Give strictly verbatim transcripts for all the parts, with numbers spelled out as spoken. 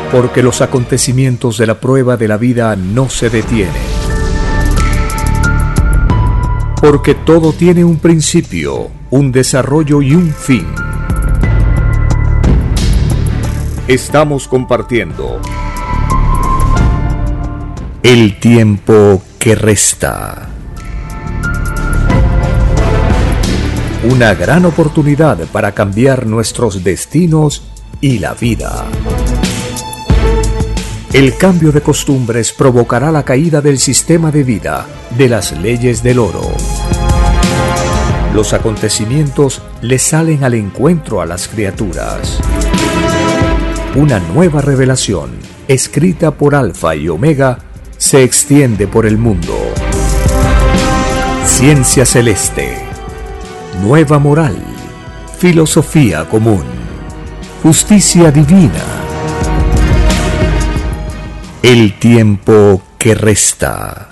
Porque los acontecimientos de la prueba de la vida no se detienen. Porque todo tiene un principio, un desarrollo y un fin. Estamos compartiendo el tiempo que resta. Una gran oportunidad para cambiar nuestros destinos y la vida. El cambio de costumbres provocará la caída del sistema de vida, de las leyes del oro. Los acontecimientos le salen al encuentro a las criaturas. Una nueva revelación, escrita por Alfa y Omega, se extiende por el mundo. Ciencia celeste, nueva moral, filosofía común, justicia divina. El tiempo que resta.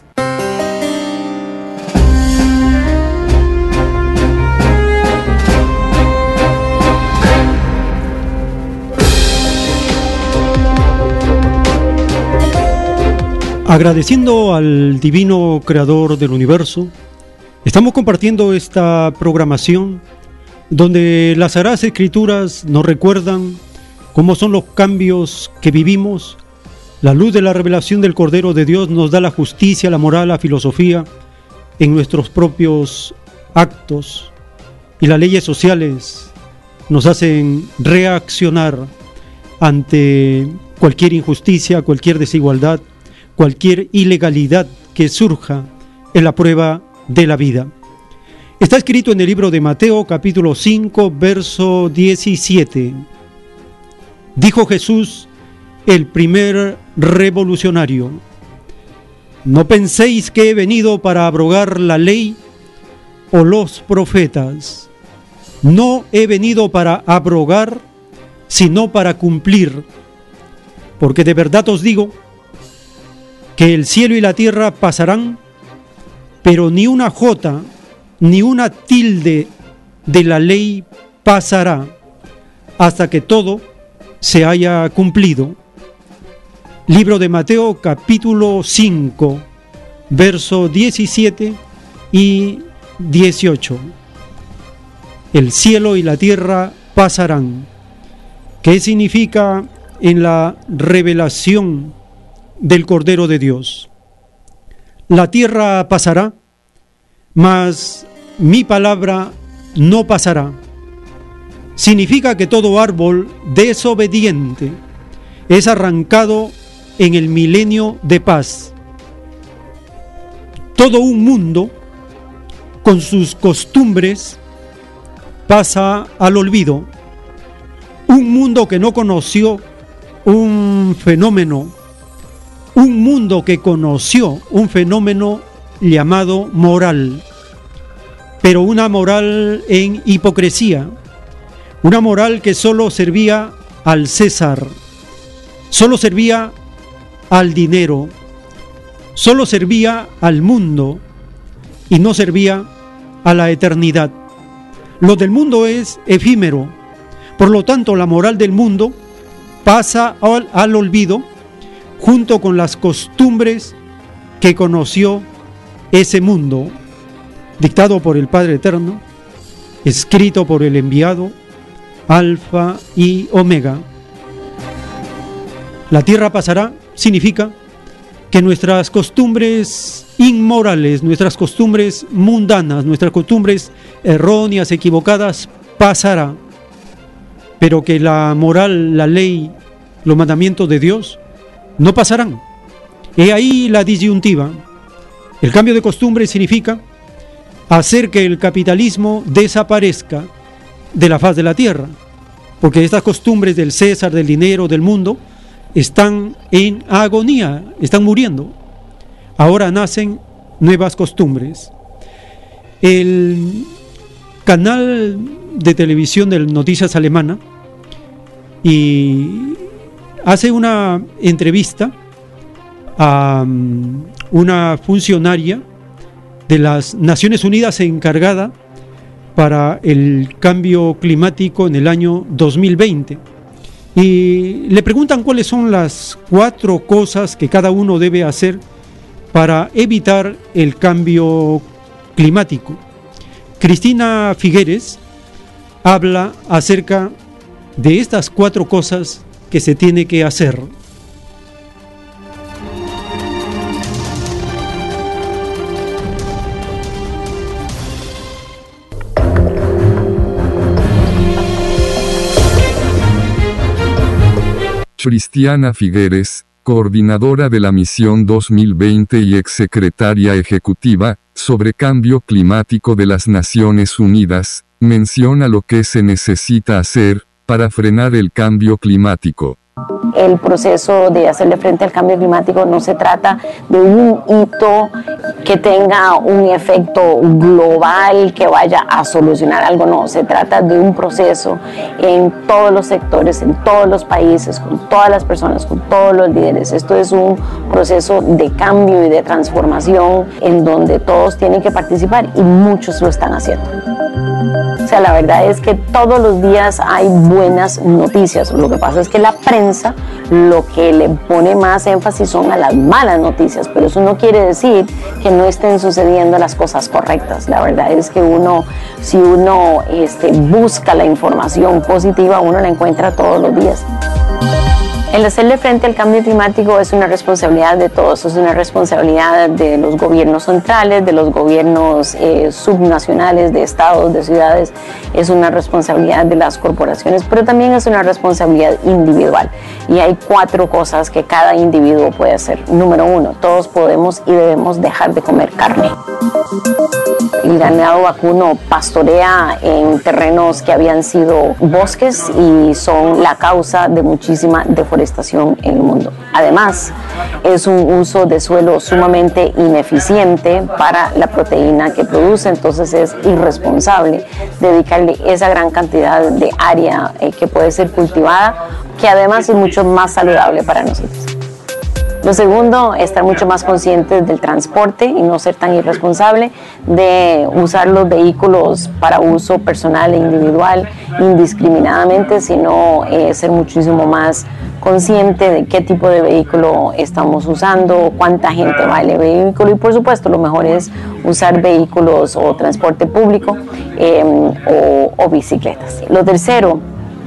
Agradeciendo al divino creador del universo, estamos compartiendo esta programación donde las Sagradas Escrituras nos recuerdan cómo son los cambios que vivimos. La luz de la revelación del Cordero de Dios nos da la justicia, la moral, la filosofía en nuestros propios actos, y las leyes sociales nos hacen reaccionar ante cualquier injusticia, cualquier desigualdad, cualquier ilegalidad que surja en la prueba de la vida. Está escrito en el libro de Mateo, capítulo cinco, verso diecisiete. Dijo Jesús, el primer revolucionario: no penséis que he venido para abrogar la ley o los profetas. No he venido para abrogar, sino para cumplir. Porque de verdad os digo que el cielo y la tierra pasarán, pero ni una jota, ni una tilde de la ley pasará, hasta que todo se haya cumplido. Libro de Mateo, capítulo cinco, verso diecisiete y dieciocho. El cielo y la tierra pasarán. ¿Qué significa en la revelación del Cordero de Dios? La tierra pasará, mas mi palabra no pasará. Significa que todo árbol desobediente es arrancado en el milenio de paz. Todo un mundo con sus costumbres pasa al olvido. Un mundo que no conoció un fenómeno, un mundo que conoció un fenómeno llamado moral, pero una moral en hipocresía, una moral que solo servía al César, solo servía al dinero, solo servía al mundo y no servía a la eternidad. Lo del mundo es efímero, por lo tanto la moral del mundo pasa al, al olvido junto con las costumbres que conoció ese mundo, dictado por el Padre Eterno, escrito por el enviado, Alfa y Omega. La tierra pasará significa que nuestras costumbres inmorales, nuestras costumbres mundanas, nuestras costumbres erróneas, equivocadas, pasará, pero que la moral, la ley, los mandamientos de Dios no pasarán. He ahí la disyuntiva. El cambio de costumbre significa hacer que el capitalismo desaparezca de la faz de la tierra, porque estas costumbres del César, del dinero, del mundo, están en agonía, están muriendo. Ahora nacen nuevas costumbres. El canal de televisión de Noticias Alemana y hace una entrevista a una funcionaria de las Naciones Unidas encargada para el cambio climático en el año dos mil veinte, y le preguntan cuáles son las cuatro cosas que cada uno debe hacer para evitar el cambio climático. Cristina Figueres habla acerca de estas cuatro cosas que se tiene que hacer. Cristiana Figueres, coordinadora de la Misión dos mil veinte y exsecretaria ejecutiva, sobre cambio climático de las Naciones Unidas, menciona lo que se necesita hacer para frenar el cambio climático. El proceso de hacerle frente al cambio climático no se trata de un hito que tenga un efecto global que vaya a solucionar algo, no, se trata de un proceso en todos los sectores, en todos los países, con todas las personas, con todos los líderes. Esto es un proceso de cambio y de transformación en donde todos tienen que participar y muchos lo están haciendo. O sea, la verdad es que todos los días hay buenas noticias. Lo que pasa es que la prensa lo que le pone más énfasis son a las malas noticias, pero eso no quiere decir que no estén sucediendo las cosas correctas. La verdad es que uno, si uno este, busca la información positiva, uno la encuentra todos los días. El hacerle frente al cambio climático es una responsabilidad de todos, es una responsabilidad de los gobiernos centrales, de los gobiernos eh, subnacionales, de estados, de ciudades, es una responsabilidad de las corporaciones, pero también es una responsabilidad individual. Y hay cuatro cosas que cada individuo puede hacer. Número uno, todos podemos y debemos dejar de comer carne. El ganado vacuno pastorea en terrenos que habían sido bosques y son la causa de muchísima deforestación en el mundo. Además, es un uso de suelo sumamente ineficiente para la proteína que produce, entonces es irresponsable dedicarle esa gran cantidad de área eh, que puede ser cultivada, que además es mucho más saludable para nosotros. Lo segundo, estar mucho más conscientes del transporte y no ser tan irresponsable de usar los vehículos para uso personal e individual indiscriminadamente, sino eh, ser muchísimo más consciente de qué tipo de vehículo estamos usando, cuánta gente va en el vehículo y por supuesto lo mejor es usar vehículos o transporte público eh, o, o bicicletas. Lo tercero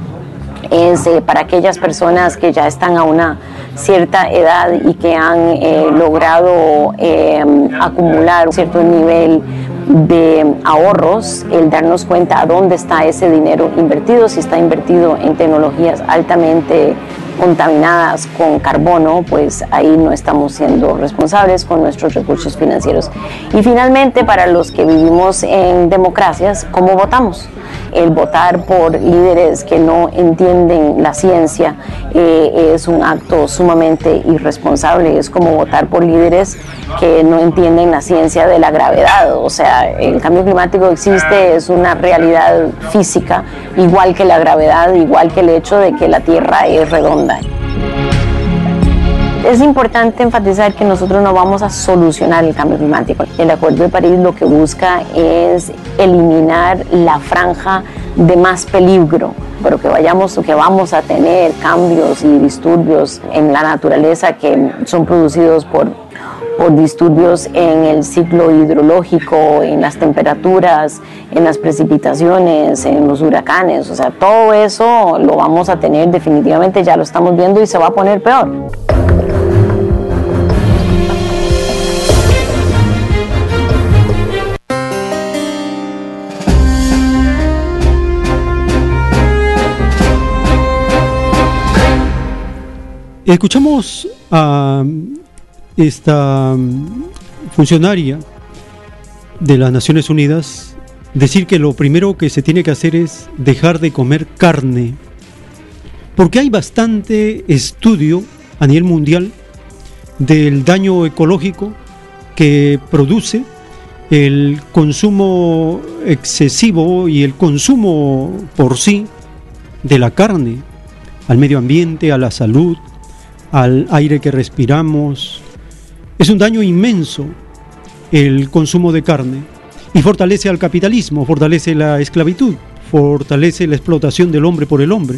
es eh, para aquellas personas que ya están a una cierta edad y que han eh, logrado eh, acumular un cierto nivel de ahorros, el darnos cuenta a dónde está ese dinero invertido, si está invertido en tecnologías altamente contaminadas con carbono, pues ahí no estamos siendo responsables con nuestros recursos financieros. Y finalmente, para los que vivimos en democracias, ¿cómo votamos? El votar por líderes que no entienden la ciencia eh, es un acto sumamente irresponsable. Es como votar por líderes que no entienden la ciencia de la gravedad. O sea, el cambio climático existe, es una realidad física, igual que la gravedad, igual que el hecho de que la Tierra es redonda. Es importante enfatizar que nosotros no vamos a solucionar el cambio climático. El Acuerdo de París lo que busca es eliminar la franja de más peligro, pero que vayamos, que vamos a tener cambios y disturbios en la naturaleza que son producidos por, por disturbios en el ciclo hidrológico, en las temperaturas, en las precipitaciones, en los huracanes. O sea, todo eso lo vamos a tener definitivamente, ya lo estamos viendo y se va a poner peor. Escuchamos a esta funcionaria de las Naciones Unidas decir que lo primero que se tiene que hacer es dejar de comer carne, porque hay bastante estudio a nivel mundial del daño ecológico que produce el consumo excesivo y el consumo por sí de la carne al medio ambiente, a la salud, al aire que respiramos. Es un daño inmenso el consumo de carne y fortalece al capitalismo, fortalece la esclavitud, fortalece la explotación del hombre por el hombre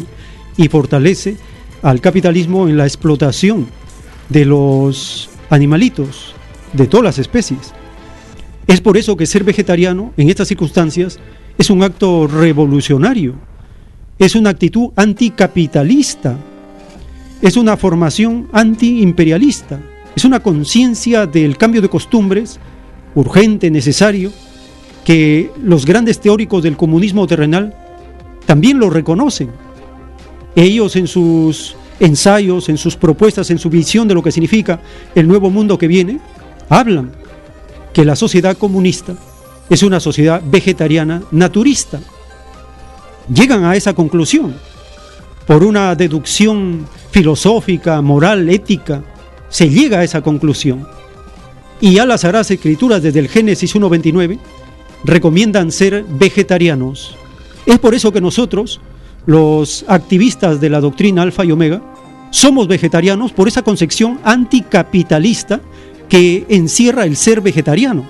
y fortalece al capitalismo en la explotación de los animalitos, de todas las especies. Es por eso que ser vegetariano en estas circunstancias es un acto revolucionario, es una actitud anticapitalista, es una formación antiimperialista, es una conciencia del cambio de costumbres urgente, necesario, que los grandes teóricos del comunismo terrenal también lo reconocen. Ellos en sus ensayos, en sus propuestas, en su visión de lo que significa el nuevo mundo que viene, hablan que la sociedad comunista es una sociedad vegetariana naturista. Llegan a esa conclusión por una deducción filosófica, moral, ética, se llega a esa conclusión. Y ya las Sagradas Escrituras desde el Génesis uno veintinueve recomiendan ser vegetarianos. Es por eso que nosotros, los activistas de la doctrina Alfa y Omega, somos vegetarianos por esa concepción anticapitalista que encierra el ser vegetariano.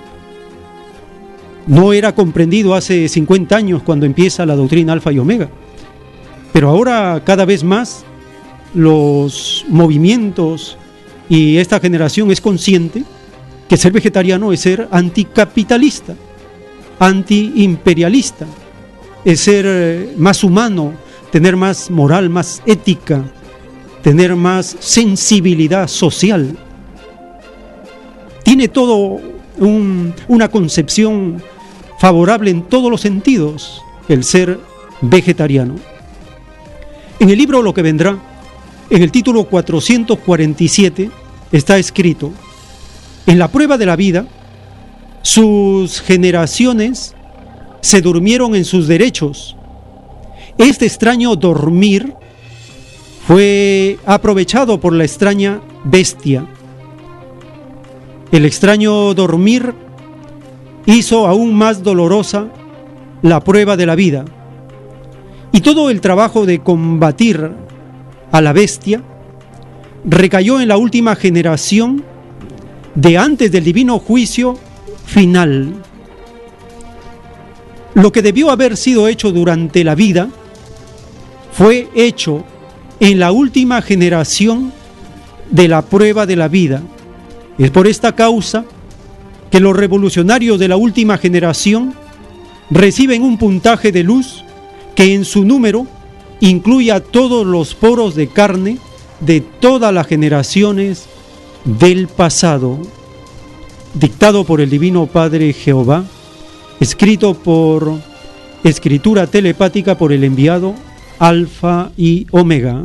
No era comprendido hace cincuenta años cuando empieza la doctrina Alfa y Omega, pero ahora cada vez más los movimientos y esta generación es consciente que ser vegetariano es ser anticapitalista, antiimperialista, es ser más humano, tener más moral, más ética, tener más sensibilidad social. Tiene todo un, una concepción favorable en todos los sentidos el ser vegetariano. En el libro Lo que vendrá, en el título cuatrocientos cuarenta y siete, está escrito: en la prueba de la vida, sus generaciones se durmieron en sus derechos. Este extraño dormir fue aprovechado por la extraña bestia. El extraño dormir hizo aún más dolorosa la prueba de la vida. Y todo el trabajo de combatir a la bestia recayó en la última generación de antes del divino juicio final. Lo que debió haber sido hecho durante la vida fue hecho en la última generación de la prueba de la vida. Es por esta causa que los revolucionarios de la última generación reciben un puntaje de luz que en su número incluye a todos los poros de carne de todas las generaciones del pasado, dictado por el Divino Padre Jehová, escrito por escritura telepática por el enviado Alfa y Omega.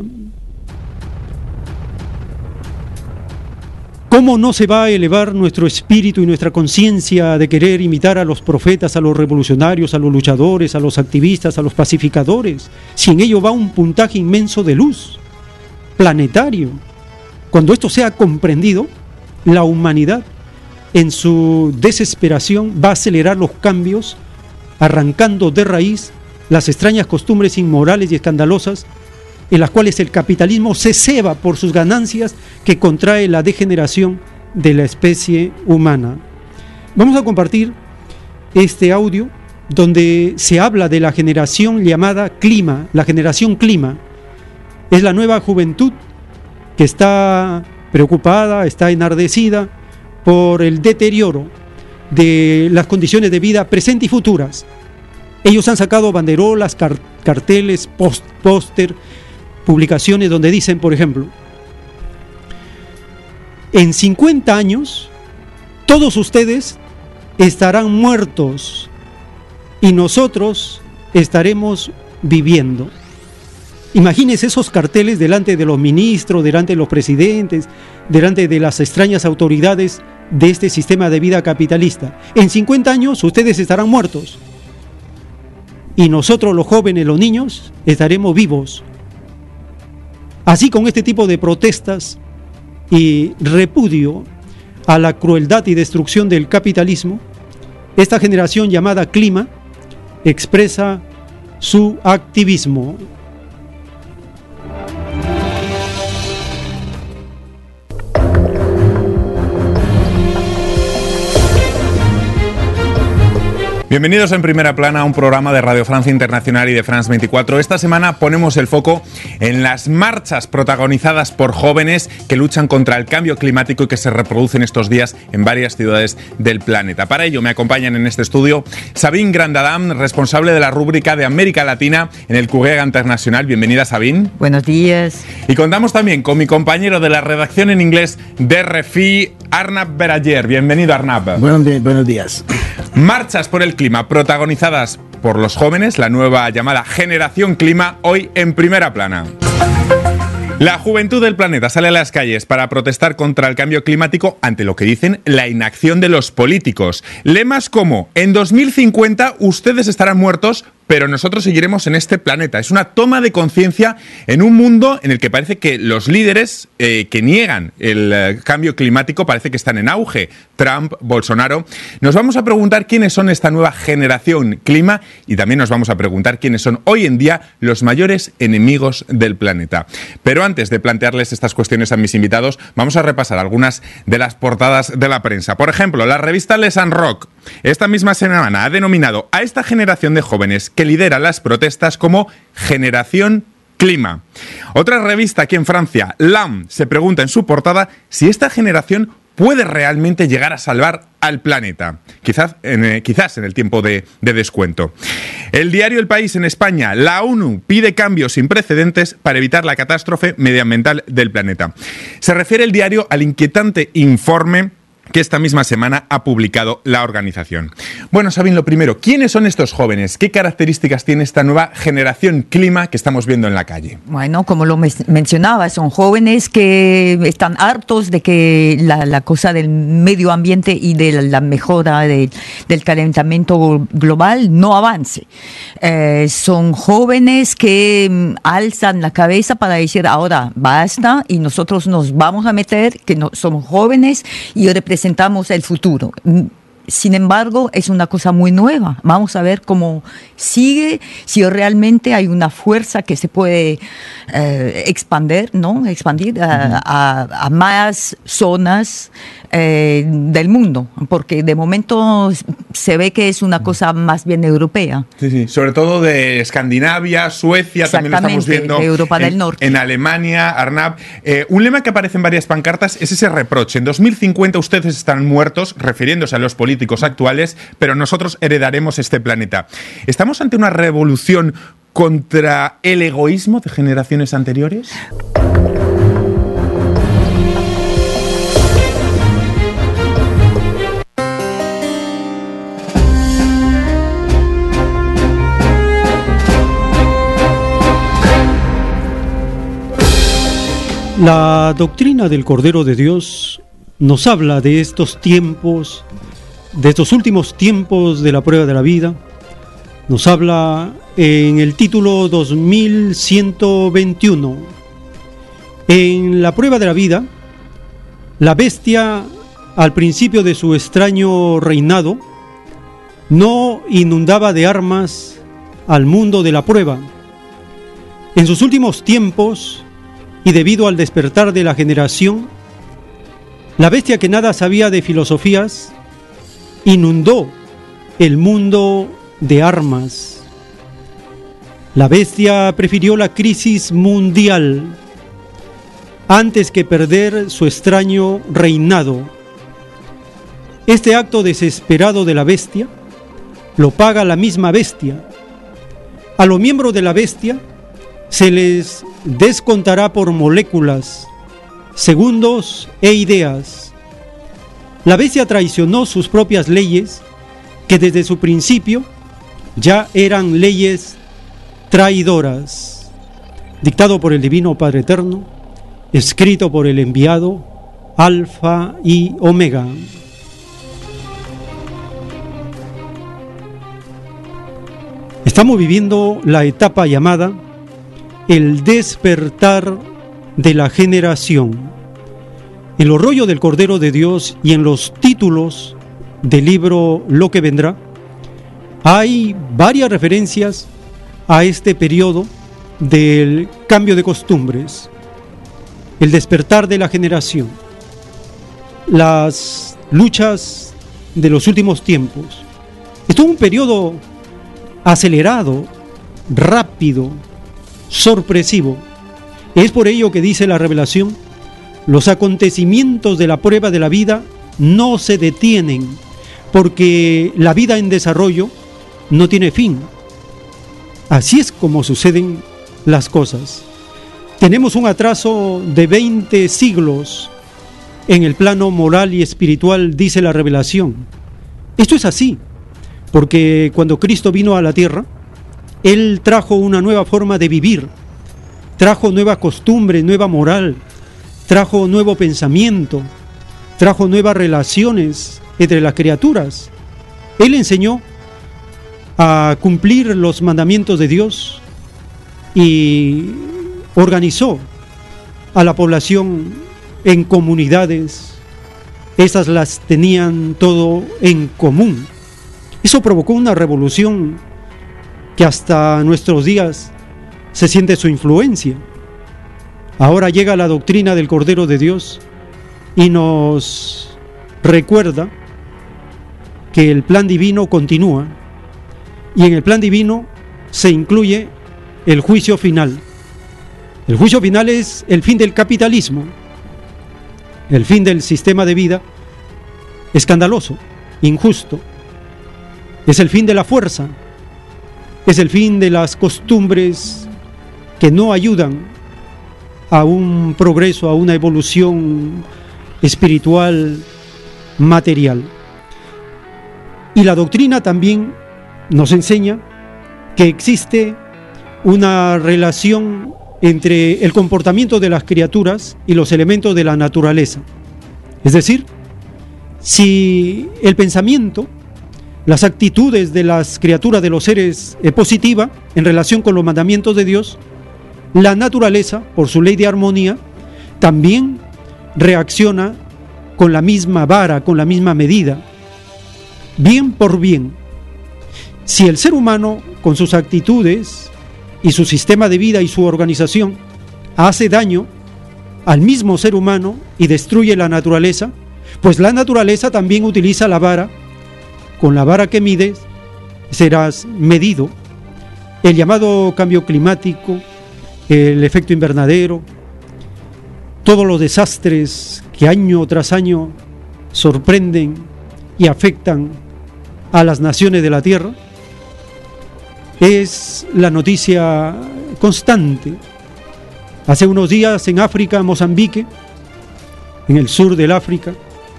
¿Cómo no se va a elevar nuestro espíritu y nuestra conciencia de querer imitar a los profetas, a los revolucionarios, a los luchadores, a los activistas, a los pacificadores, si en ello va un puntaje inmenso de luz, planetario? Cuando esto sea comprendido, la humanidad en su desesperación va a acelerar los cambios, arrancando de raíz las extrañas costumbres inmorales y escandalosas en las cuales el capitalismo se ceba por sus ganancias que contrae la degeneración de la especie humana. Vamos a compartir este audio donde se habla de la generación llamada clima, la generación clima. Es la nueva juventud que está preocupada, está enardecida por el deterioro de las condiciones de vida presentes y futuras. Ellos han sacado banderolas, car- carteles, post- póster, publicaciones donde dicen, por ejemplo, en cincuenta años todos ustedes estarán muertos y nosotros estaremos viviendo. Imagínense esos carteles delante de los ministros, delante de los presidentes, delante de las extrañas autoridades de este sistema de vida capitalista. En cincuenta años ustedes estarán muertos y nosotros, los jóvenes, los niños, estaremos vivos. Así, con este tipo de protestas y repudio a la crueldad y destrucción del capitalismo, esta generación llamada clima expresa su activismo. Bienvenidos en Primera Plana a un programa de Radio Francia Internacional y de France veinticuatro. Esta semana ponemos el foco en las marchas protagonizadas por jóvenes que luchan contra el cambio climático y que se reproducen estos días en varias ciudades del planeta. Para ello me acompañan en este estudio Sabine Grandadam, responsable de la rúbrica de América Latina en el Courrier International. Bienvenida, Sabine. Buenos días. Y contamos también con mi compañero de la redacción en inglés de R F I, Arnab Berayer. Bienvenido, Arnab. Buenos días. Buenos días. Marchas por el clima protagonizadas por los jóvenes, la nueva llamada Generación Clima, hoy en Primera Plana. La juventud del planeta sale a las calles para protestar contra el cambio climático ante lo que dicen la inacción de los políticos. Lemas como: en dos mil cincuenta ustedes estarán muertos, pero nosotros seguiremos en este planeta. Es una toma de conciencia en un mundo en el que parece que los líderes eh, que niegan el eh, cambio climático parece que están en auge. Trump, Bolsonaro. Nos vamos a preguntar quiénes son esta nueva generación clima y también nos vamos a preguntar quiénes son hoy en día los mayores enemigos del planeta. Pero antes de plantearles estas cuestiones a mis invitados, vamos a repasar algunas de las portadas de la prensa. Por ejemplo, la revista Les en Rock esta misma semana ha denominado a esta generación de jóvenes que lidera las protestas como Generación Clima. Otra revista aquí en Francia, L'Homme, se pregunta en su portada si esta generación puede realmente llegar a salvar al planeta, quizás en, eh, quizás en el tiempo de, de descuento. El diario El País en España, la ONU pide cambios sin precedentes para evitar la catástrofe medioambiental del planeta. Se refiere el diario al inquietante informe que esta misma semana ha publicado la organización. Bueno, Sabine, lo primero, ¿quiénes son estos jóvenes? ¿Qué características tiene esta nueva generación clima que estamos viendo en la calle? Bueno, como lo mencionaba, son jóvenes que están hartos de que la, la cosa del medio ambiente y de la, la mejora de, del calentamiento global no avance. Eh, son jóvenes que um, alzan la cabeza para decir ahora basta y nosotros nos vamos a meter, que no, somos jóvenes y representamos Presentamos el futuro. Sin embargo, es una cosa muy nueva. Vamos a ver cómo sigue, si realmente hay una fuerza que se puede eh, expandir, ¿no? Expandir a, a, a más zonas eh, del mundo, porque de momento se ve que es una cosa más bien europea. Sí, sí. Sobre todo de Escandinavia, Suecia, también lo estamos viendo. De Europa en, del Norte. En Alemania, Arnab. Eh, un lema que aparece en varias pancartas es ese reproche. En dos mil cincuenta ustedes están muertos, refiriéndose a los políticos actuales, pero nosotros heredaremos este planeta. ¿Estamos ante una revolución contra el egoísmo de generaciones anteriores? La doctrina del Cordero de Dios nos habla de estos tiempos, de estos últimos tiempos de la prueba de la vida. Nos habla en el título dos mil ciento veintiuno. En la prueba de la vida, la bestia, al principio de su extraño reinado, no inundaba de armas al mundo de la prueba. En sus últimos tiempos, y debido al despertar de la generación, la bestia que nada sabía de filosofías inundó el mundo de armas. La bestia prefirió la crisis mundial antes que perder su extraño reinado. Este acto desesperado de la bestia lo paga la misma bestia. A los miembros de la bestia se les descontará por moléculas, segundos e ideas. La bestia traicionó sus propias leyes, que desde su principio ya eran leyes traidoras. Dictado por el Divino Padre Eterno, escrito por el enviado Alfa y Omega. Estamos viviendo la etapa llamada el despertar de la generación. En los rollos del Cordero de Dios y en los títulos del libro Lo que vendrá, hay varias referencias a este periodo del cambio de costumbres, el despertar de la generación, las luchas de los últimos tiempos. Esto es un periodo acelerado, rápido, sorpresivo. Es por ello que dice la revelación: los acontecimientos de la prueba de la vida no se detienen, porque la vida en desarrollo no tiene fin. Así es como suceden las cosas. Tenemos un atraso de veinte siglos en el plano moral y espiritual, dice la revelación. Esto es así, porque cuando Cristo vino a la tierra, Él trajo una nueva forma de vivir, trajo nueva costumbre, nueva moral, trajo nuevo pensamiento, trajo nuevas relaciones entre las criaturas. Él enseñó a cumplir los mandamientos de Dios y organizó a la población en comunidades. Esas las tenían todo en común. Eso provocó una revolución que hasta nuestros días se siente su influencia. Ahora llega la doctrina del Cordero de Dios y nos recuerda que el plan divino continúa, y en el plan divino se incluye el juicio final. El juicio final es el fin del capitalismo, el fin del sistema de vida escandaloso, injusto. Es el fin de la fuerza, es el fin de las costumbres que no ayudan a un progreso, a una evolución espiritual, material. Y la doctrina también nos enseña que existe una relación entre el comportamiento de las criaturas y los elementos de la naturaleza. Es decir, si el pensamiento, las actitudes de las criaturas, de los seres, es positiva en relación con los mandamientos de Dios, la naturaleza, por su ley de armonía, también reacciona con la misma vara, con la misma medida, bien por bien. Si el ser humano, con sus actitudes y su sistema de vida y su organización, hace daño al mismo ser humano y destruye la naturaleza, pues la naturaleza también utiliza la vara. Con la vara que mides serás medido. El llamado cambio climático, el efecto invernadero, todos los desastres que año tras año sorprenden y afectan a las naciones de la tierra, es la noticia constante. Hace unos días en África, Mozambique, en el sur del África,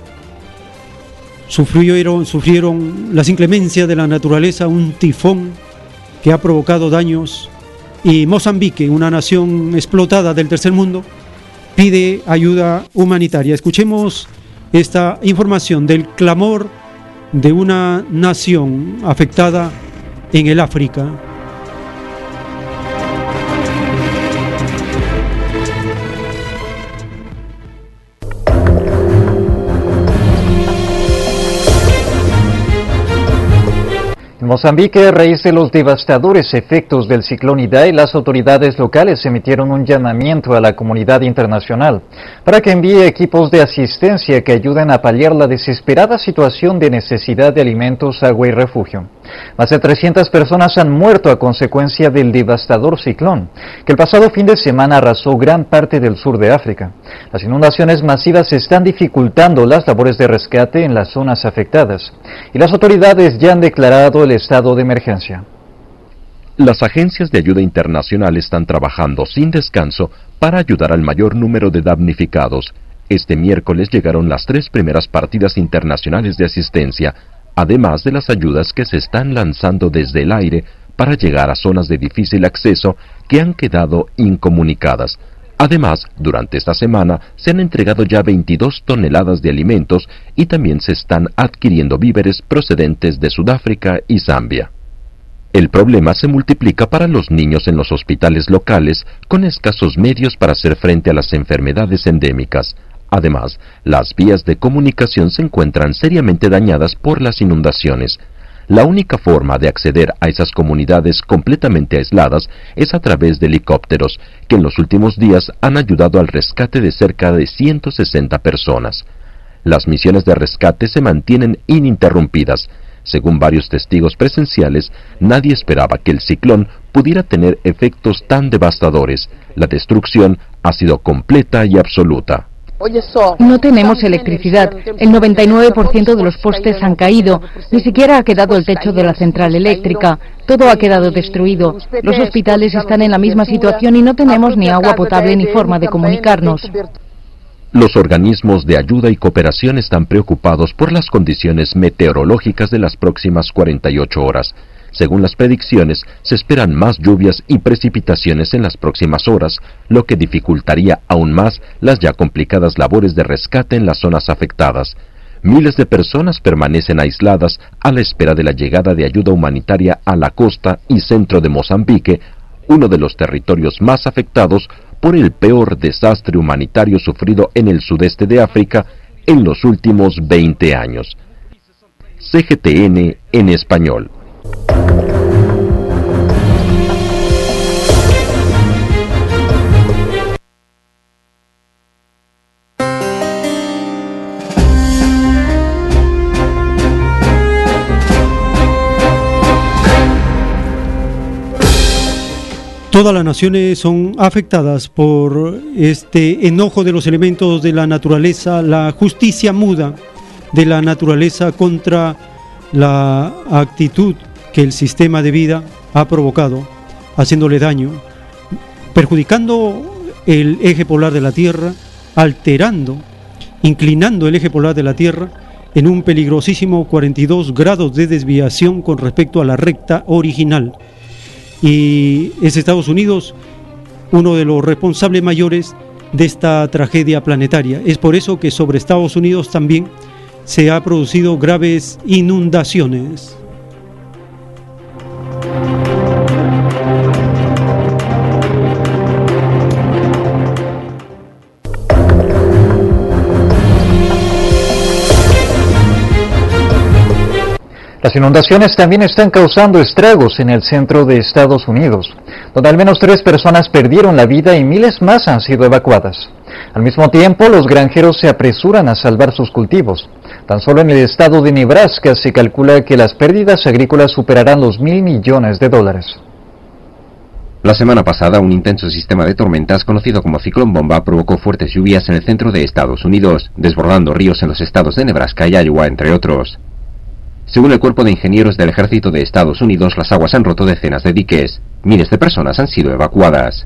sufrieron, sufrieron las inclemencias de la naturaleza, un tifón que ha provocado daños, y Mozambique, una nación explotada del tercer mundo, pide ayuda humanitaria. Escuchemos esta información del clamor de una nación afectada en el África. En Mozambique, a raíz de los devastadores efectos del ciclón Idai, las autoridades locales emitieron un llamamiento a la comunidad internacional para que envíe equipos de asistencia que ayuden a paliar la desesperada situación de necesidad de alimentos, agua y refugio. Más de trescientas personas han muerto a consecuencia del devastador ciclón, que el pasado fin de semana arrasó gran parte del sur de África. Las inundaciones masivas están dificultando las labores de rescate en las zonas afectadas, y las autoridades ya han declarado el estado de emergencia. Las agencias de ayuda internacional están trabajando sin descanso para ayudar al mayor número de damnificados. Este miércoles llegaron las tres primeras partidas internacionales de asistencia, además de las ayudas que se están lanzando desde el aire para llegar a zonas de difícil acceso que han quedado incomunicadas. Además, durante esta semana se han entregado ya veintidós toneladas de alimentos y también se están adquiriendo víveres procedentes de Sudáfrica y Zambia. El problema se multiplica para los niños en los hospitales locales con escasos medios para hacer frente a las enfermedades endémicas. Además, las vías de comunicación se encuentran seriamente dañadas por las inundaciones. La única forma de acceder a esas comunidades completamente aisladas es a través de helicópteros, que en los últimos días han ayudado al rescate de cerca de ciento sesenta personas. Las misiones de rescate se mantienen ininterrumpidas. Según varios testigos presenciales, nadie esperaba que el ciclón pudiera tener efectos tan devastadores. La destrucción ha sido completa y absoluta. No tenemos electricidad. El noventa y nueve por ciento de los postes han caído. Ni siquiera ha quedado el techo de la central eléctrica. Todo ha quedado destruido. Los hospitales están en la misma situación y no tenemos ni agua potable ni forma de comunicarnos. Los organismos de ayuda y cooperación están preocupados por las condiciones meteorológicas de las próximas cuarenta y ocho horas. Según las predicciones, se esperan más lluvias y precipitaciones en las próximas horas, lo que dificultaría aún más las ya complicadas labores de rescate en las zonas afectadas. Miles de personas permanecen aisladas a la espera de la llegada de ayuda humanitaria a la costa y centro de Mozambique, uno de los territorios más afectados por el peor desastre humanitario sufrido en el sudeste de África en los últimos veinte años. C G T N en español. Todas las naciones son afectadas por este enojo de los elementos de la naturaleza, la justicia muda de la naturaleza contra la actitud que el sistema de vida ha provocado, haciéndole daño, perjudicando el eje polar de la Tierra, alterando, inclinando el eje polar de la Tierra en un peligrosísimo cuarenta y dos grados de desviación con respecto a la recta original. Y es Estados Unidos uno de los responsables mayores de esta tragedia planetaria. Es por eso que sobre Estados Unidos también se han producido graves inundaciones. Las inundaciones también están causando estragos en el centro de Estados Unidos, donde al menos tres personas perdieron la vida y miles más han sido evacuadas. Al mismo tiempo, los granjeros se apresuran a salvar sus cultivos. Tan solo en el estado de Nebraska se calcula que las pérdidas agrícolas superarán los mil millones de dólares. La semana pasada, un intenso sistema de tormentas conocido como ciclón bomba provocó fuertes lluvias en el centro de Estados Unidos, desbordando ríos en los estados de Nebraska y Iowa, entre otros. Según el Cuerpo de Ingenieros del Ejército de Estados Unidos, las aguas han roto decenas de diques. Miles de personas han sido evacuadas.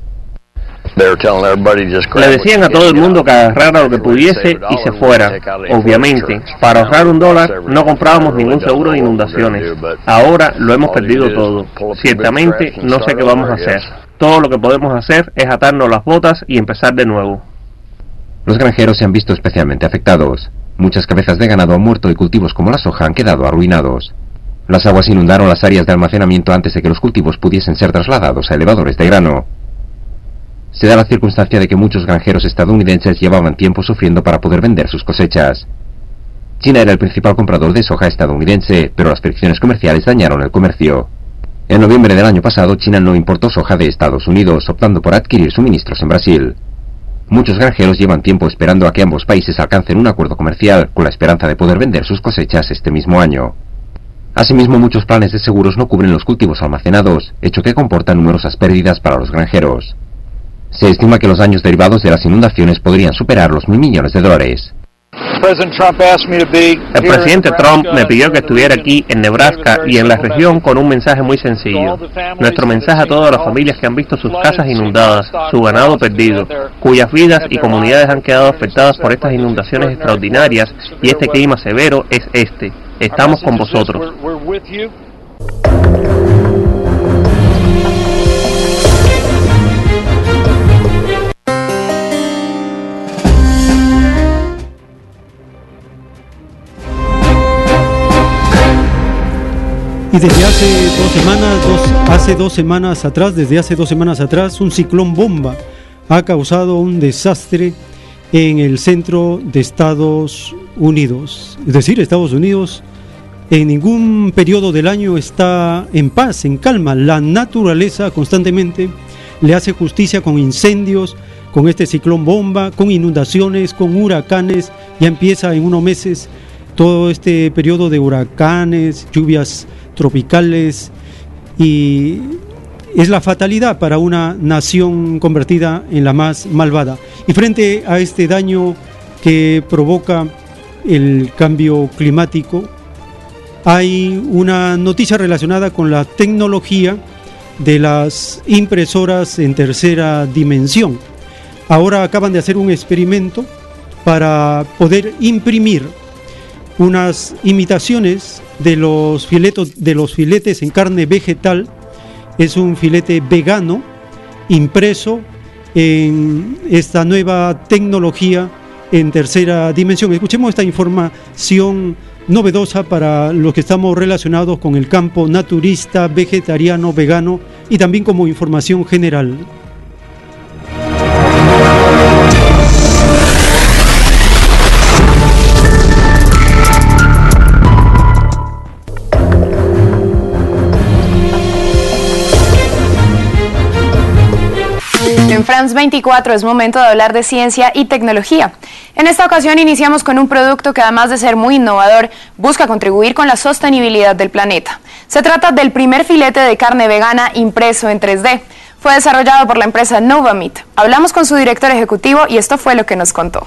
Le decían a todo el mundo que agarrara lo que pudiese y se fuera. Obviamente, para ahorrar un dólar no comprábamos ningún seguro de inundaciones. Ahora lo hemos perdido todo. Ciertamente no sé qué vamos a hacer. Todo lo que podemos hacer es atarnos las botas y empezar de nuevo. Los granjeros se han visto especialmente afectados. Muchas cabezas de ganado han muerto y cultivos como la soja han quedado arruinados. Las aguas inundaron las áreas de almacenamiento antes de que los cultivos pudiesen ser trasladados a elevadores de grano. Se da la circunstancia de que muchos granjeros estadounidenses llevaban tiempo sufriendo para poder vender sus cosechas. China era el principal comprador de soja estadounidense, pero las fricciones comerciales dañaron el comercio. En noviembre del año pasado, China no importó soja de Estados Unidos, optando por adquirir suministros en Brasil. Muchos granjeros llevan tiempo esperando a que ambos países alcancen un acuerdo comercial, con la esperanza de poder vender sus cosechas este mismo año. Asimismo, muchos planes de seguros no cubren los cultivos almacenados, hecho que comporta numerosas pérdidas para los granjeros. Se estima que los daños derivados de las inundaciones podrían superar los mil millones de dólares. El presidente Trump me pidió que estuviera aquí en Nebraska y en la región con un mensaje muy sencillo. Nuestro mensaje a todas las familias que han visto sus casas inundadas, su ganado perdido, cuyas vidas y comunidades han quedado afectadas por estas inundaciones extraordinarias y este clima severo es este. Estamos con vosotros. Y desde hace dos semanas, dos, hace dos semanas atrás, desde hace dos semanas atrás, un ciclón bomba ha causado un desastre en el centro de Estados Unidos. Es decir, Estados Unidos en ningún periodo del año está en paz, en calma. La naturaleza constantemente le hace justicia con incendios, con este ciclón bomba, con inundaciones, con huracanes. Ya empieza en unos meses todo este periodo de huracanes, lluvias tropicales, y es la fatalidad para una nación convertida en la más malvada. Y frente a este daño que provoca el cambio climático, hay una noticia relacionada con la tecnología de las impresoras en tercera dimensión. Ahora acaban de hacer un experimento para poder imprimir unas imitaciones de los filetos, de los filetes en carne vegetal. Es un filete vegano impreso en esta nueva tecnología en tercera dimensión. Escuchemos esta información novedosa para los que estamos relacionados con el campo naturista, vegetariano, vegano, y también como información general. En France veinticuatro es momento de hablar de ciencia y tecnología. En esta ocasión iniciamos con un producto que, además de ser muy innovador, busca contribuir con la sostenibilidad del planeta. Se trata del primer filete de carne vegana impreso en tres D. Fue desarrollado por la empresa Novamit. Hablamos con su director ejecutivo y esto fue lo que nos contó.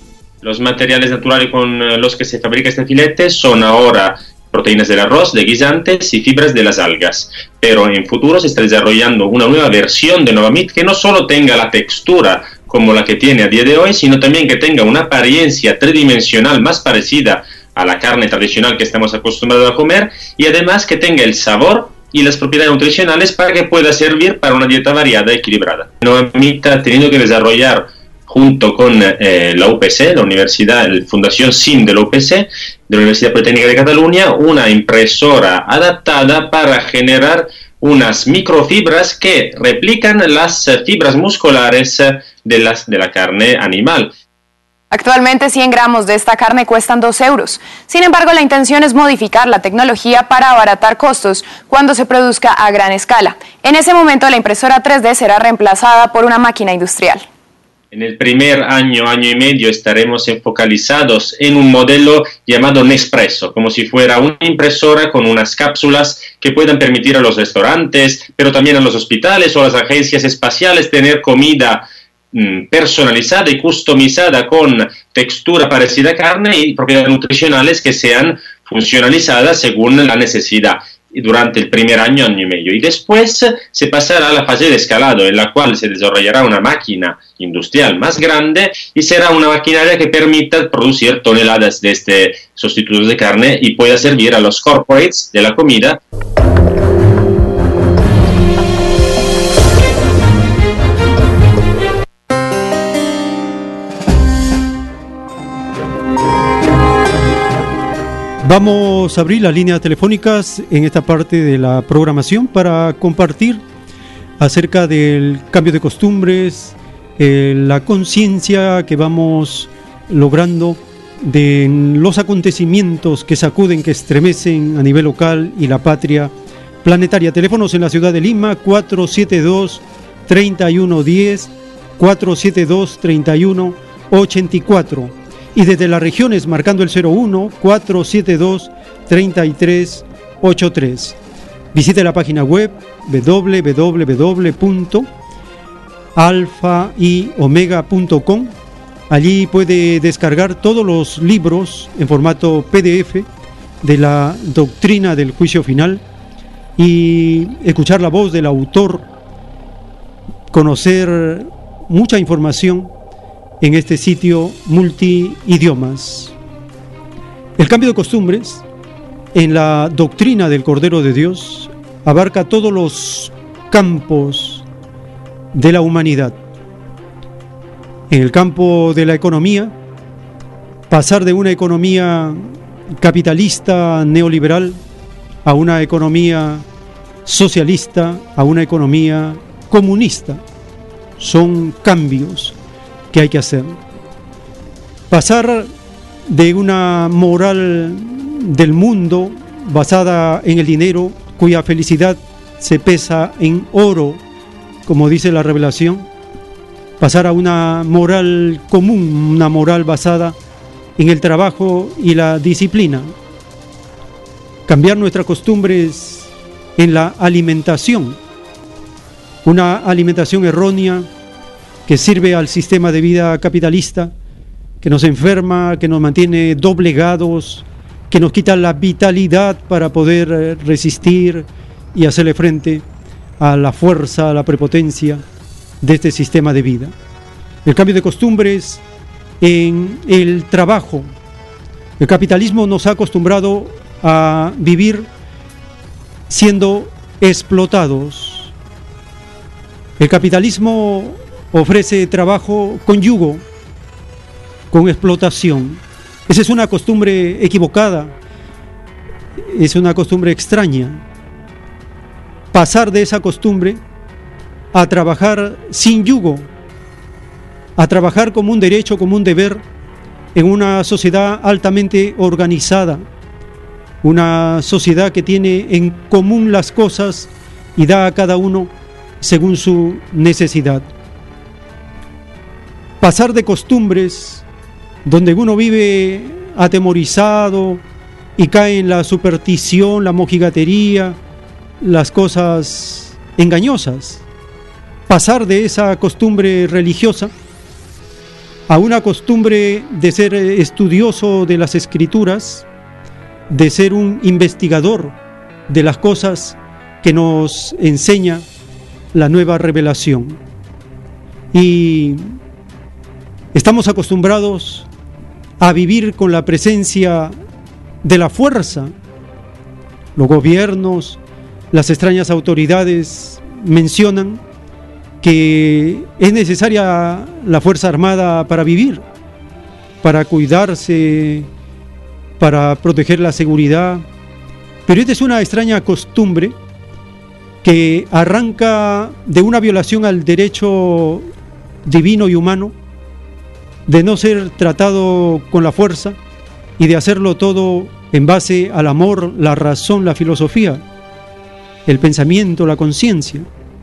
Los materiales naturales con los que se fabrica este filete son ahora proteínas del arroz, de guisantes y fibras de las algas. Pero en futuro se está desarrollando una nueva versión de Novamit que no solo tenga la textura como la que tiene a día de hoy, sino también que tenga una apariencia tridimensional más parecida a la carne tradicional que estamos acostumbrados a comer, y además que tenga el sabor y las propiedades nutricionales para que pueda servir para una dieta variada y equilibrada. Novamit ha tenido que desarrollar, junto con eh, la U P C, la Universidad, la Fundación S I N de la U P C, de la Universidad Politécnica de Cataluña, una impresora adaptada para generar unas microfibras que replican las fibras musculares de, las, de la carne animal. Actualmente cien gramos de esta carne cuestan dos euros. Sin embargo, la intención es modificar la tecnología para abaratar costos cuando se produzca a gran escala. En ese momento, la impresora tres D será reemplazada por una máquina industrial. En el primer año, año y medio, estaremos focalizados en un modelo llamado Nespresso, como si fuera una impresora con unas cápsulas que puedan permitir a los restaurantes, pero también a los hospitales o a las agencias espaciales tener comida mmm, personalizada y customizada con textura parecida a carne y propiedades nutricionales que sean funcionalizadas según la necesidad. Durante el primer año, año y medio. Y después se pasará a la fase de escalado, en la cual se desarrollará una máquina industrial más grande y será una maquinaria que permita producir toneladas de este sustituto de carne y pueda servir a los corporates de la comida. Vamos a abrir las líneas telefónicas en esta parte de la programación para compartir acerca del cambio de costumbres, eh, la conciencia que vamos logrando de los acontecimientos que sacuden, que estremecen a nivel local y la patria planetaria. Teléfonos en la ciudad de Lima, cuatro siete dos, tres uno uno cero, cuatro siete dos, tres uno ocho cuatro. Y desde las regiones marcando el cero uno, cuatro siete dos, tres tres ocho tres. Visite la página web doble u doble u doble u punto alfa y omega punto com. Allí puede descargar todos los libros en formato P D F de la doctrina del juicio final y escuchar la voz del autor, conocer mucha información en este sitio multiidiomas. El cambio de costumbres en la doctrina del Cordero de Dios abarca todos los campos de la humanidad. En el campo de la economía, pasar de una economía capitalista neoliberal a una economía socialista, a una economía comunista, son cambios que hay que hacer. Pasar de una moral del mundo basada en el dinero, cuya felicidad se pesa en oro, como dice la revelación, pasar a una moral común, una moral basada en el trabajo y la disciplina. Cambiar nuestras costumbres en la alimentación. Una alimentación errónea que sirve al sistema de vida capitalista, que nos enferma, que nos mantiene doblegados, que nos quita la vitalidad para poder resistir y hacerle frente a la fuerza, a la prepotencia de este sistema de vida. El cambio de costumbres en el trabajo. El capitalismo nos ha acostumbrado a vivir siendo explotados. El capitalismo ofrece trabajo con yugo, con explotación. Esa es una costumbre equivocada, es una costumbre extraña. Pasar de esa costumbre a trabajar sin yugo, a trabajar como un derecho, como un deber, en una sociedad altamente organizada, una sociedad que tiene en común las cosas y da a cada uno según su necesidad. Pasar de costumbres donde uno vive atemorizado y cae en la superstición, la mojigatería, las cosas engañosas. Pasar de esa costumbre religiosa a una costumbre de ser estudioso de las escrituras, de ser un investigador de las cosas que nos enseña la nueva revelación. Y estamos acostumbrados a vivir con la presencia de la fuerza. Los gobiernos, las extrañas autoridades mencionan que es necesaria la Fuerza Armada para vivir, para cuidarse, para proteger la seguridad. Pero esta es una extraña costumbre que arranca de una violación al derecho divino y humano, de no ser tratado con la fuerza y de hacerlo todo en base al amor, la razón, la filosofía, el pensamiento, la conciencia.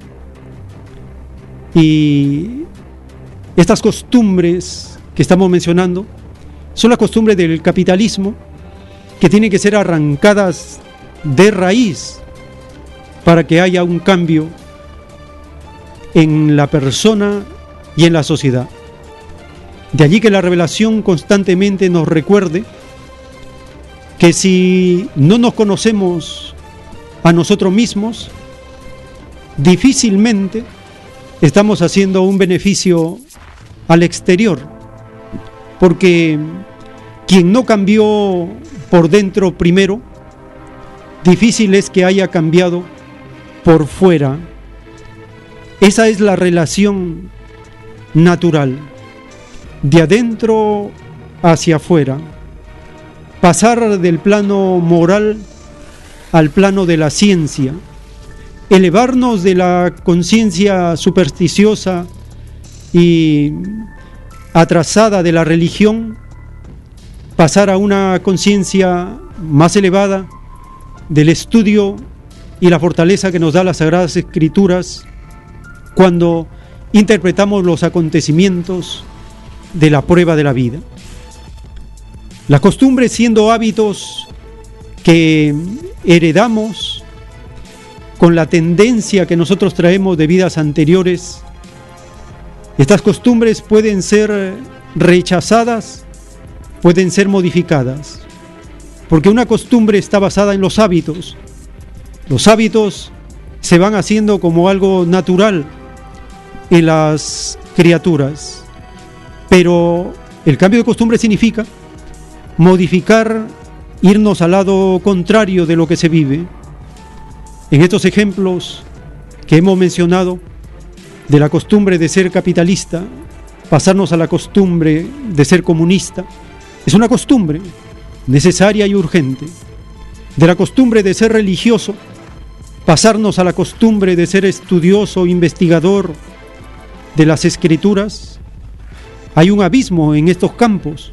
Y estas costumbres que estamos mencionando son las costumbres del capitalismo que tienen que ser arrancadas de raíz para que haya un cambio en la persona y en la sociedad. De allí que la revelación constantemente nos recuerde que si no nos conocemos a nosotros mismos, difícilmente estamos haciendo un beneficio al exterior, porque quien no cambió por dentro primero, difícil es que haya cambiado por fuera. Esa es la relación natural, de adentro hacia afuera, pasar del plano moral al plano de la ciencia, elevarnos de la conciencia supersticiosa y atrasada de la religión, pasar a una conciencia más elevada del estudio y la fortaleza que nos da las Sagradas Escrituras cuando interpretamos los acontecimientos de la prueba de la vida. Las costumbres siendo hábitos que heredamos con la tendencia que nosotros traemos de vidas anteriores, estas costumbres pueden ser rechazadas, pueden ser modificadas, porque una costumbre está basada en los hábitos. Los hábitos se van haciendo como algo natural en las criaturas, pero el cambio de costumbre significa modificar, irnos al lado contrario de lo que se vive. En estos ejemplos que hemos mencionado de la costumbre de ser capitalista, pasarnos a la costumbre de ser comunista, es una costumbre necesaria y urgente. De la costumbre de ser religioso, pasarnos a la costumbre de ser estudioso, investigador de las Escrituras, hay un abismo en estos campos.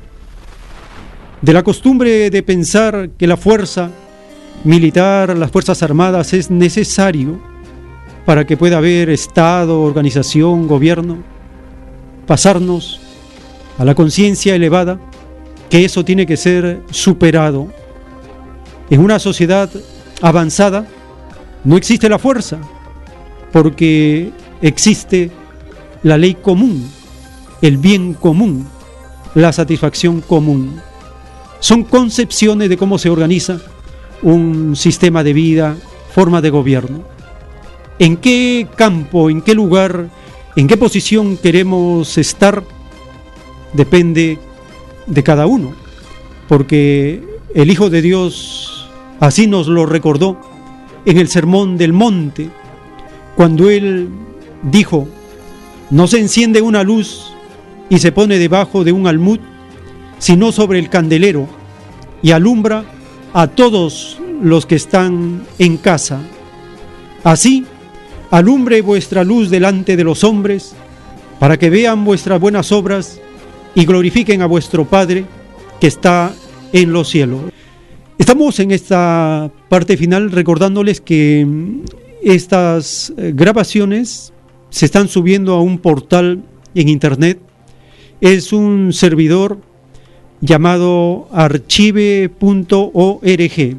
De la costumbre de pensar que la fuerza militar, las Fuerzas Armadas es necesario para que pueda haber Estado, organización, gobierno, pasarnos a la conciencia elevada que eso tiene que ser superado. En una sociedad avanzada no existe la fuerza, porque existe la ley común, el bien común, la satisfacción común. Son concepciones de cómo se organiza un sistema de vida, forma de gobierno. ¿En qué campo, en qué lugar, en qué posición queremos estar? Depende de cada uno, porque el Hijo de Dios así nos lo recordó en el Sermón del Monte, cuando Él dijo: no se enciende una luz y se pone debajo de un almud, sino sobre el candelero, y alumbra a todos los que están en casa. Así, alumbre vuestra luz delante de los hombres, para que vean vuestras buenas obras y glorifiquen a vuestro Padre que está en los cielos. Estamos en esta parte final recordándoles que estas grabaciones se están subiendo a un portal en internet. Es un servidor llamado archive punto org,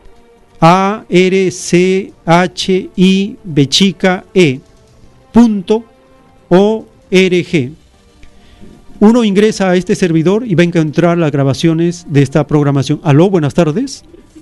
A R C H I B chica E punto O R G. Uno ingresa a este servidor y va a encontrar las grabaciones de esta programación. Aló, buenas tardes.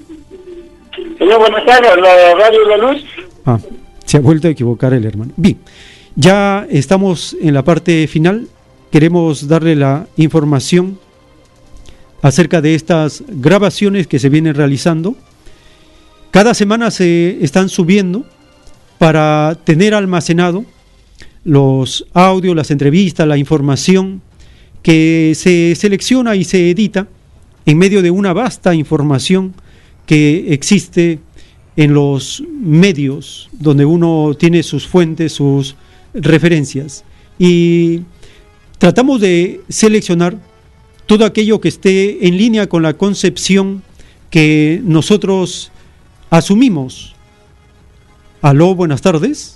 Señor, buenas tardes, la Radio La Luz. Ah, se ha vuelto a equivocar el hermano. Bien, ya estamos en la parte final. Queremos darle la información acerca de estas grabaciones que se vienen realizando. Cada semana se están subiendo para tener almacenado los audios, las entrevistas, la información que se selecciona y se edita en medio de una vasta información que existe en los medios, donde uno tiene sus fuentes, sus referencias, y tratamos de seleccionar todo aquello que esté en línea con la concepción que nosotros asumimos. Aló, buenas tardes.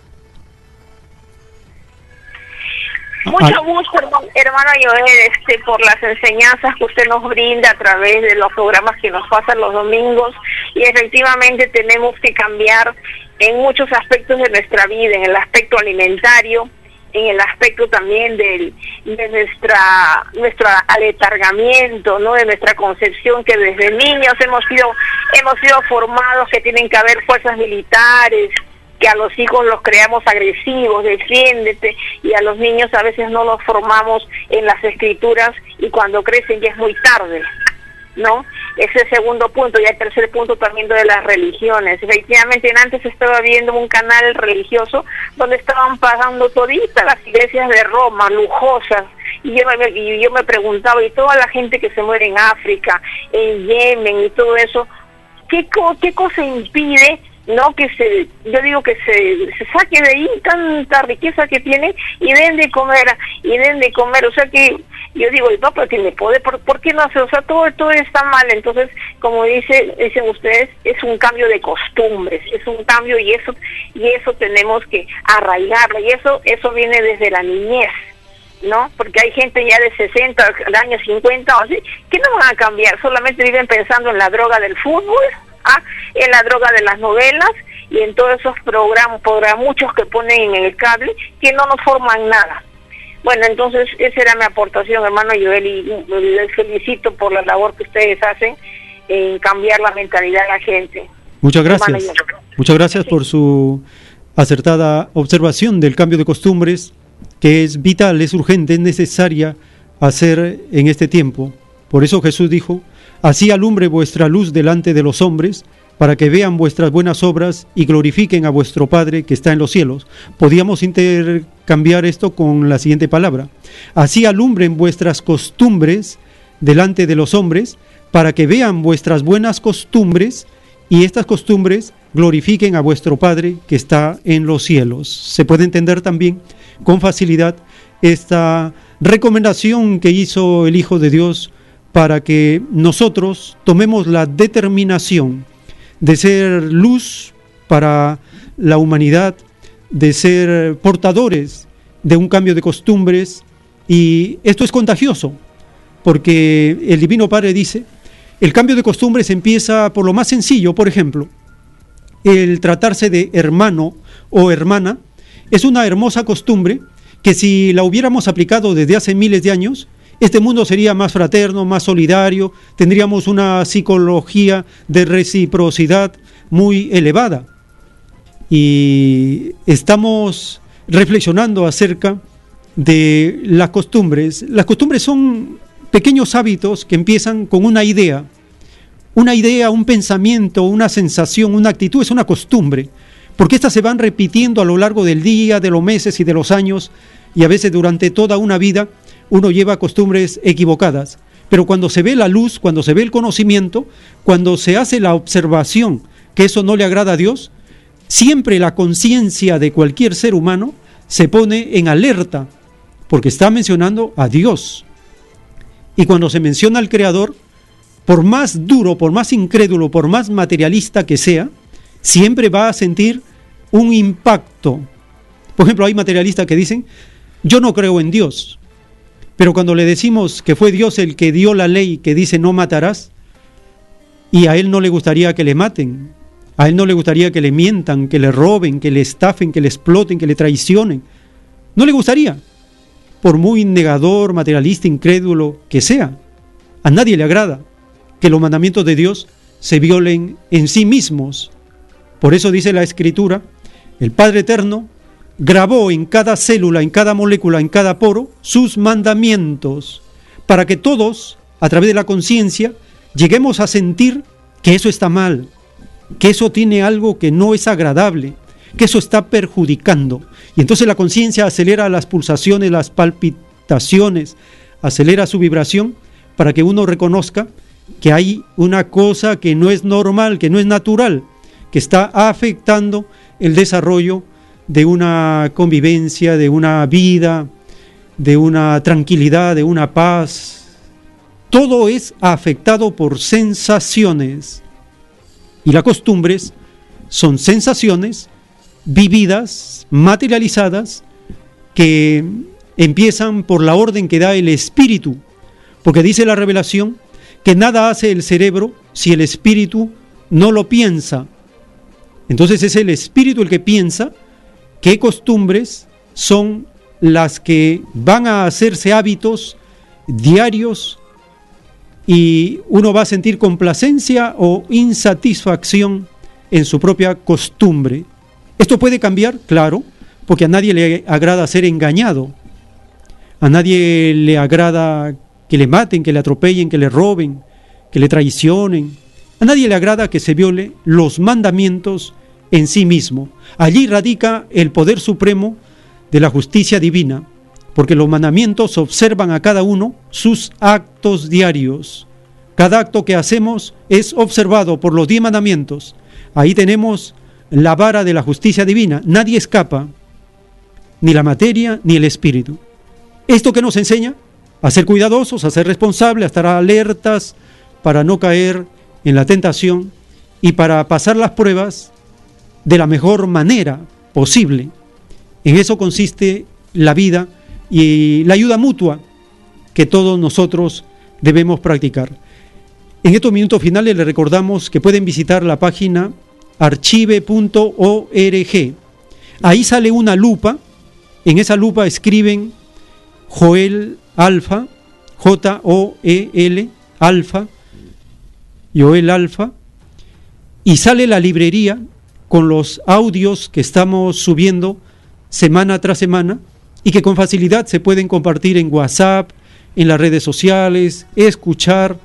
Mucho gusto, hermano Joel, este, por las enseñanzas que usted nos brinda a través de los programas que nos pasan los domingos, y efectivamente tenemos que cambiar en muchos aspectos de nuestra vida, en el aspecto alimentario, en el aspecto también del, de nuestra nuestro aletargamiento, ¿no? De nuestra concepción que desde niños hemos sido hemos sido formados que tienen que haber fuerzas militares, que a los hijos los creamos agresivos, defiéndete, y a los niños a veces no los formamos en las escrituras y cuando crecen ya es muy tarde, ¿no? Ese es el segundo punto. Y el tercer punto también de las religiones. Efectivamente, antes estaba viendo un canal religioso donde estaban pagando toditas las iglesias de Roma, lujosas, y yo, me, y yo me preguntaba, y toda la gente que se muere en África, en Yemen y todo eso, ¿qué, qué cosa impide, no, que se, yo digo que se, se saque de ahí tanta riqueza que tiene y den de comer, y den de comer? O sea que yo digo, no, pero tiene poder, ¿por, ¿por qué no hace? O sea, todo, todo está mal. Entonces, como dice, dicen ustedes, es un cambio de costumbres, es un cambio, y eso, y eso tenemos que arraigarlo, y eso, eso viene desde la niñez, ¿no? Porque hay gente ya de sesenta años, cincuenta o así, que no van a cambiar, solamente viven pensando en la droga del fútbol, ¿ah? En la droga de las novelas y en todos esos programas, programuchos que ponen en el cable, que no nos forman nada. Bueno, entonces esa era mi aportación, hermano Joel, y les felicito por la labor que ustedes hacen en cambiar la mentalidad de la gente. Muchas gracias. Muchas gracias por su acertada observación del cambio de costumbres, que es vital, es urgente, es necesaria hacer en este tiempo. Por eso Jesús dijo: así alumbre vuestra luz delante de los hombres, para que vean vuestras buenas obras y glorifiquen a vuestro Padre que está en los cielos. Podíamos intercambiar esto con la siguiente palabra: así alumbren vuestras costumbres delante de los hombres, para que vean vuestras buenas costumbres y estas costumbres glorifiquen a vuestro Padre que está en los cielos. Se puede entender también con facilidad esta recomendación que hizo el Hijo de Dios para que nosotros tomemos la determinación de ser luz para la humanidad, de ser portadores de un cambio de costumbres. Y esto es contagioso, porque el Divino Padre dice, el cambio de costumbres empieza por lo más sencillo. Por ejemplo, el tratarse de hermano o hermana es una hermosa costumbre que si la hubiéramos aplicado desde hace miles de años, este mundo sería más fraterno, más solidario, tendríamos una psicología de reciprocidad muy elevada. Y estamos reflexionando acerca de las costumbres. Las costumbres son pequeños hábitos que empiezan con una idea. Una idea, un pensamiento, una sensación, una actitud es una costumbre, porque estas se van repitiendo a lo largo del día, de los meses y de los años, y a veces durante toda una vida uno lleva costumbres equivocadas. Pero cuando se ve la luz, cuando se ve el conocimiento, cuando se hace la observación que eso no le agrada a Dios, siempre la conciencia de cualquier ser humano se pone en alerta, porque está mencionando a Dios. Y cuando se menciona al Creador, por más duro, por más incrédulo, por más materialista que sea, siempre va a sentir un impacto. Por ejemplo, hay materialistas que dicen, yo no creo en Dios, pero cuando le decimos que fue Dios el que dio la ley que dice no matarás, y a él no le gustaría que le maten, a él no le gustaría que le mientan, que le roben, que le estafen, que le exploten, que le traicionen, no le gustaría, por muy negador, materialista, incrédulo que sea, a nadie le agrada que los mandamientos de Dios se violen en sí mismos. Por eso dice la Escritura, el Padre Eterno grabó en cada célula, en cada molécula, en cada poro, sus mandamientos, para que todos, a través de la conciencia, lleguemos a sentir que eso está mal, que eso tiene algo que no es agradable, que eso está perjudicando. Y entonces la conciencia acelera las pulsaciones, las palpitaciones, acelera su vibración, para que uno reconozca que hay una cosa que no es normal, que no es natural, que está afectando el desarrollo de una convivencia, de una vida, de una tranquilidad, de una paz. Todo es afectado por sensaciones. Y las costumbres son sensaciones vividas, materializadas, que empiezan por la orden que da el espíritu. Porque dice la revelación que nada hace el cerebro si el espíritu no lo piensa. Entonces es el espíritu el que piensa qué costumbres son las que van a hacerse hábitos diarios y uno va a sentir complacencia o insatisfacción en su propia costumbre. Esto puede cambiar, claro, porque a nadie le agrada ser engañado, a nadie le agrada que le maten, que le atropellen, que le roben, que le traicionen. A nadie le agrada que se viole los mandamientos en sí mismo. Allí radica el poder supremo de la justicia divina, porque los mandamientos observan a cada uno sus actos diarios. Cada acto que hacemos es observado por los diez mandamientos. Ahí tenemos la vara de la justicia divina. Nadie escapa, ni la materia ni el espíritu. ¿Esto qué nos enseña? A ser cuidadosos, a ser responsables, a estar alertas para no caer en la tentación y para pasar las pruebas de la mejor manera posible. En eso consiste la vida y la ayuda mutua que todos nosotros debemos practicar. En estos minutos finales les recordamos que pueden visitar la página archive punto org. Ahí sale una lupa. En esa lupa escriben Joel Alfa, J O E L, Alfa, Joel Alfa, y sale la librería con los audios que estamos subiendo semana tras semana y que con facilidad se pueden compartir en WhatsApp, en las redes sociales, escuchar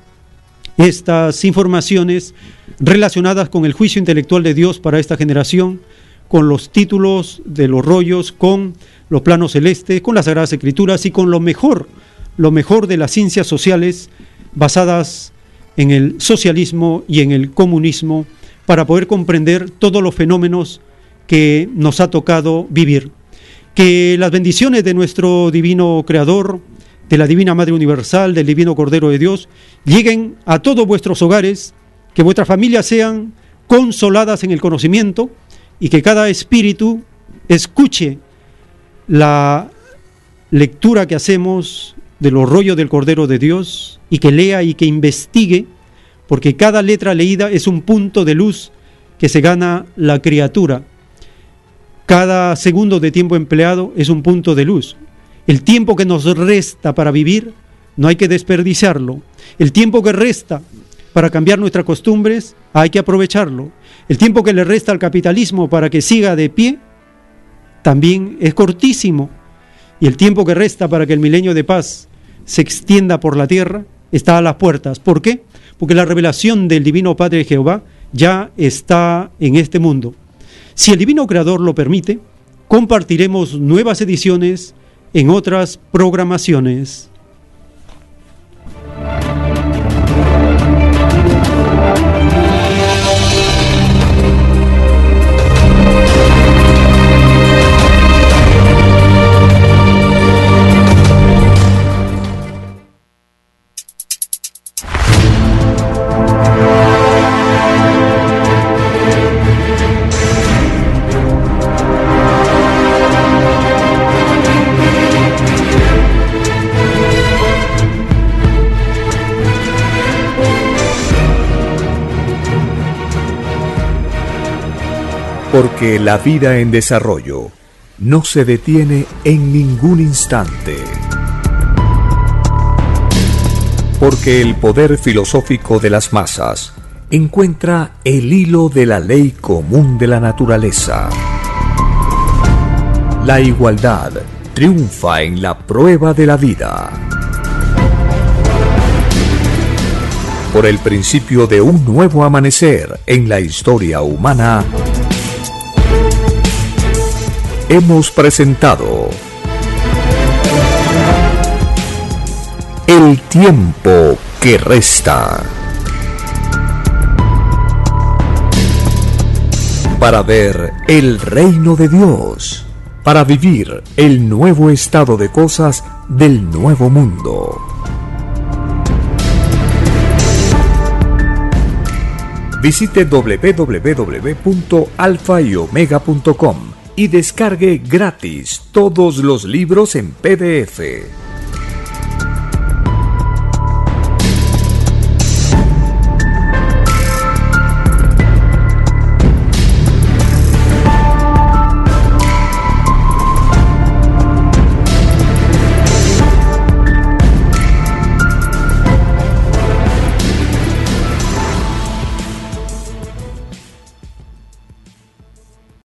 estas informaciones relacionadas con el juicio intelectual de Dios para esta generación, con los títulos de los rollos, con los planos celestes, con las Sagradas Escrituras y con lo mejor, lo mejor de las ciencias sociales basadas en el socialismo y en el comunismo para poder comprender todos los fenómenos que nos ha tocado vivir. Que las bendiciones de nuestro divino Creador, de la Divina Madre Universal, del Divino Cordero de Dios, lleguen a todos vuestros hogares, que vuestras familias sean consoladas en el conocimiento y que cada espíritu escuche la lectura que hacemos de los rollos del Cordero de Dios y que lea y que investigue, porque cada letra leída es un punto de luz que se gana la criatura. Cada segundo de tiempo empleado es un punto de luz. El tiempo que nos resta para vivir no hay que desperdiciarlo. El tiempo que resta para cambiar nuestras costumbres hay que aprovecharlo. El tiempo que le resta al capitalismo para que siga de pie también es cortísimo. Y el tiempo que resta para que el milenio de paz se extienda por la tierra está a las puertas. ¿Por qué? Porque la revelación del Divino Padre Jehová ya está en este mundo. Si el Divino Creador lo permite, compartiremos nuevas ediciones en otras programaciones. Porque la vida en desarrollo no se detiene en ningún instante. Porque el poder filosófico de las masas encuentra el hilo de la ley común de la naturaleza. La igualdad triunfa en la prueba de la vida. Por el principio de un nuevo amanecer en la historia humana, hemos presentado El tiempo que resta. Para ver el reino de Dios, para vivir el nuevo estado de cosas del nuevo mundo. Visite doble u doble u doble u punto alfa y omega punto com y descargue gratis todos los libros en P D F.